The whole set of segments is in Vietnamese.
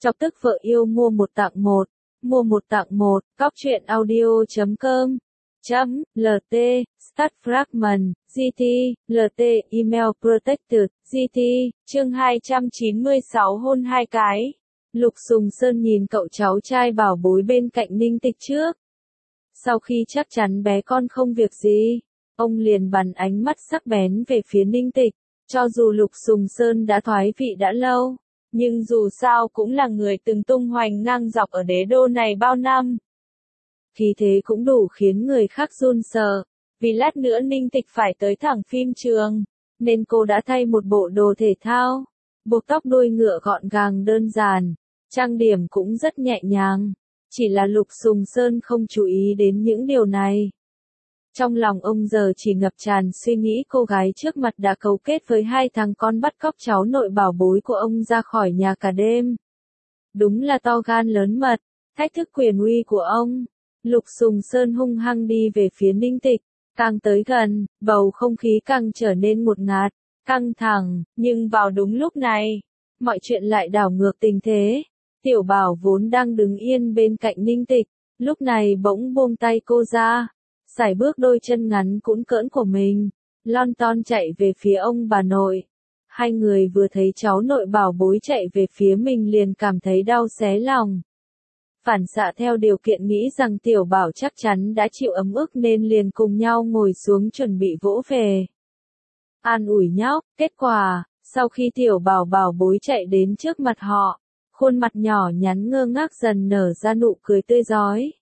Chọc tức vợ yêu mua một tặng một. Mua một tặng một. Cóc truyện audio.com LT, Start Fragment, GT, LT, Email Protected, GT, chương 296 hôn hai cái. Lục Sùng Sơn nhìn cậu cháu trai bảo bối bên cạnh Ninh Tịch trước. Sau khi chắc chắn bé con không việc gì, ông liền bắn ánh mắt sắc bén về phía Ninh Tịch. Cho dù Lục Sùng Sơn đã thoái vị đã lâu, nhưng dù sao cũng là người từng tung hoành ngang dọc ở đế đô này bao năm. Khí thế cũng đủ khiến người khác run sợ, vì lát nữa Ninh Tịch phải tới thẳng phim trường, nên cô đã thay một bộ đồ thể thao, buộc tóc đuôi ngựa gọn gàng đơn giản, trang điểm cũng rất nhẹ nhàng, chỉ là Lục Sùng Sơn không chú ý đến những điều này. Trong lòng ông giờ chỉ ngập tràn suy nghĩ cô gái trước mặt đã cấu kết với hai thằng con bắt cóc cháu nội bảo bối của ông ra khỏi nhà cả đêm. Đúng là to gan lớn mật, thách thức quyền uy của ông. Lục Sùng Sơn hung hăng đi về phía Ninh Tịch, càng tới gần, bầu không khí càng trở nên ngột ngạt, căng thẳng, nhưng vào đúng lúc này, mọi chuyện lại đảo ngược tình thế. Tiểu Bảo vốn đang đứng yên bên cạnh Ninh Tịch, lúc này bỗng buông tay cô ra, sải bước đôi chân ngắn cũn cỡn của mình, lon ton chạy về phía ông bà nội. Hai người vừa thấy cháu nội bảo bối chạy về phía mình liền cảm thấy đau xé lòng. Phản xạ theo điều kiện nghĩ rằng Tiểu Bảo chắc chắn đã chịu ấm ức nên liền cùng nhau ngồi xuống chuẩn bị vỗ về. An ủi nhóc, kết quả, sau khi Tiểu Bảo bảo bối chạy đến trước mặt họ, khuôn mặt nhỏ nhắn ngơ ngác dần nở ra nụ cười tươi rói.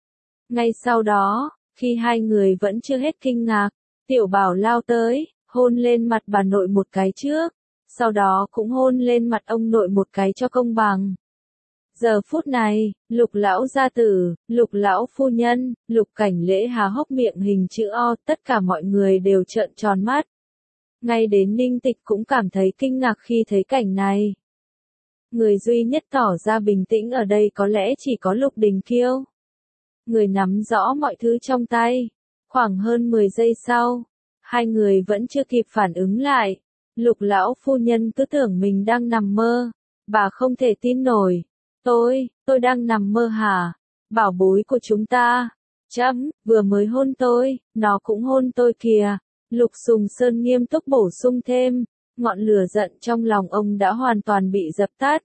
Ngay sau đó, khi hai người vẫn chưa hết kinh ngạc, Tiểu Bảo lao tới, hôn lên mặt bà nội một cái trước, sau đó cũng hôn lên mặt ông nội một cái cho công bằng. Giờ phút này, Lục lão gia tử, Lục lão phu nhân, Lục Cảnh Lễ há hốc miệng hình chữ O, tất cả mọi người đều trợn tròn mắt. Ngay đến Ninh Tịch cũng cảm thấy kinh ngạc khi thấy cảnh này. Người duy nhất tỏ ra bình tĩnh ở đây có lẽ chỉ có Lục Đình Kiêu. Người nắm rõ mọi thứ trong tay. Khoảng hơn 10 giây sau, hai người vẫn chưa kịp phản ứng lại. Lục lão phu nhân cứ tưởng mình đang nằm mơ. Bà không thể tin nổi. Tôi đang nằm mơ hả? Bảo bối của chúng ta. Vừa mới hôn tôi, nó cũng hôn tôi kìa. Lục Sùng Sơn nghiêm túc bổ sung thêm, ngọn lửa giận trong lòng ông đã hoàn toàn bị dập tắt.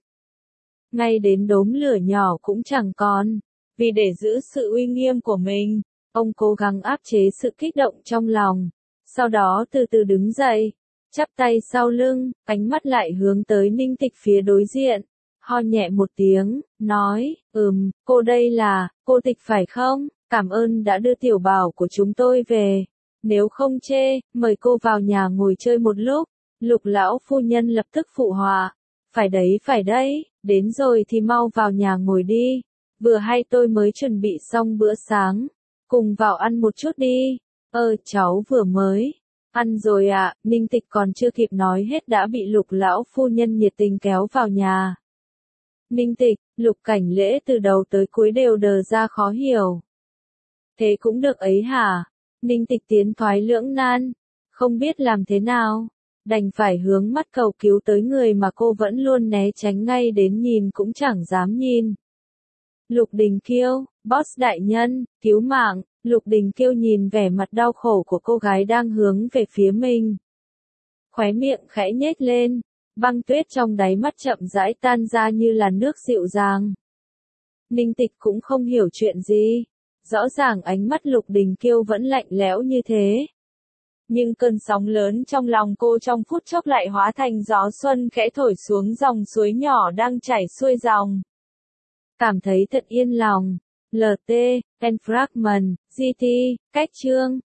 Ngay đến đốm lửa nhỏ cũng chẳng còn. Vì để giữ sự uy nghiêm của mình, ông cố gắng áp chế sự kích động trong lòng. Sau đó từ từ đứng dậy, chắp tay sau lưng, ánh mắt lại hướng tới Ninh Tịch phía đối diện. Ho nhẹ một tiếng, nói, cô đây là, cô Tịch phải không? Cảm ơn đã đưa Tiểu Bảo của chúng tôi về. Nếu không chê, mời cô vào nhà ngồi chơi một lúc. Lục lão phu nhân lập tức phụ họa. Phải đấy, đến rồi thì mau vào nhà ngồi đi. Vừa hay tôi mới chuẩn bị xong bữa sáng. Cùng vào ăn một chút đi. Cháu vừa mới ăn rồi ạ. Ninh Tịch còn chưa kịp nói hết đã bị Lục lão phu nhân nhiệt tình kéo vào nhà. Ninh Tịch, Lục Cảnh Lễ từ đầu tới cuối đều đờ ra khó hiểu. Thế cũng được ấy hả? Ninh Tịch tiến thoái lưỡng nan, không biết làm thế nào, đành phải hướng mắt cầu cứu tới người mà cô vẫn luôn né tránh, ngay đến nhìn cũng chẳng dám nhìn. Lục Đình Kiêu, boss đại nhân, cứu mạng. Lục Đình Kiêu nhìn vẻ mặt đau khổ của cô gái đang hướng về phía mình. Khóe miệng khẽ nhếch lên, băng tuyết trong đáy mắt chậm rãi tan ra như là nước dịu dàng. Ninh Tịch cũng không hiểu chuyện gì. Rõ ràng ánh mắt Lục Đình Kiêu vẫn lạnh lẽo như thế. Nhưng cơn sóng lớn trong lòng cô trong phút chốc lại hóa thành gió xuân khẽ thổi xuống dòng suối nhỏ đang chảy xuôi dòng. Cảm thấy thật yên lòng. LT, Fragment, GT, cách chương.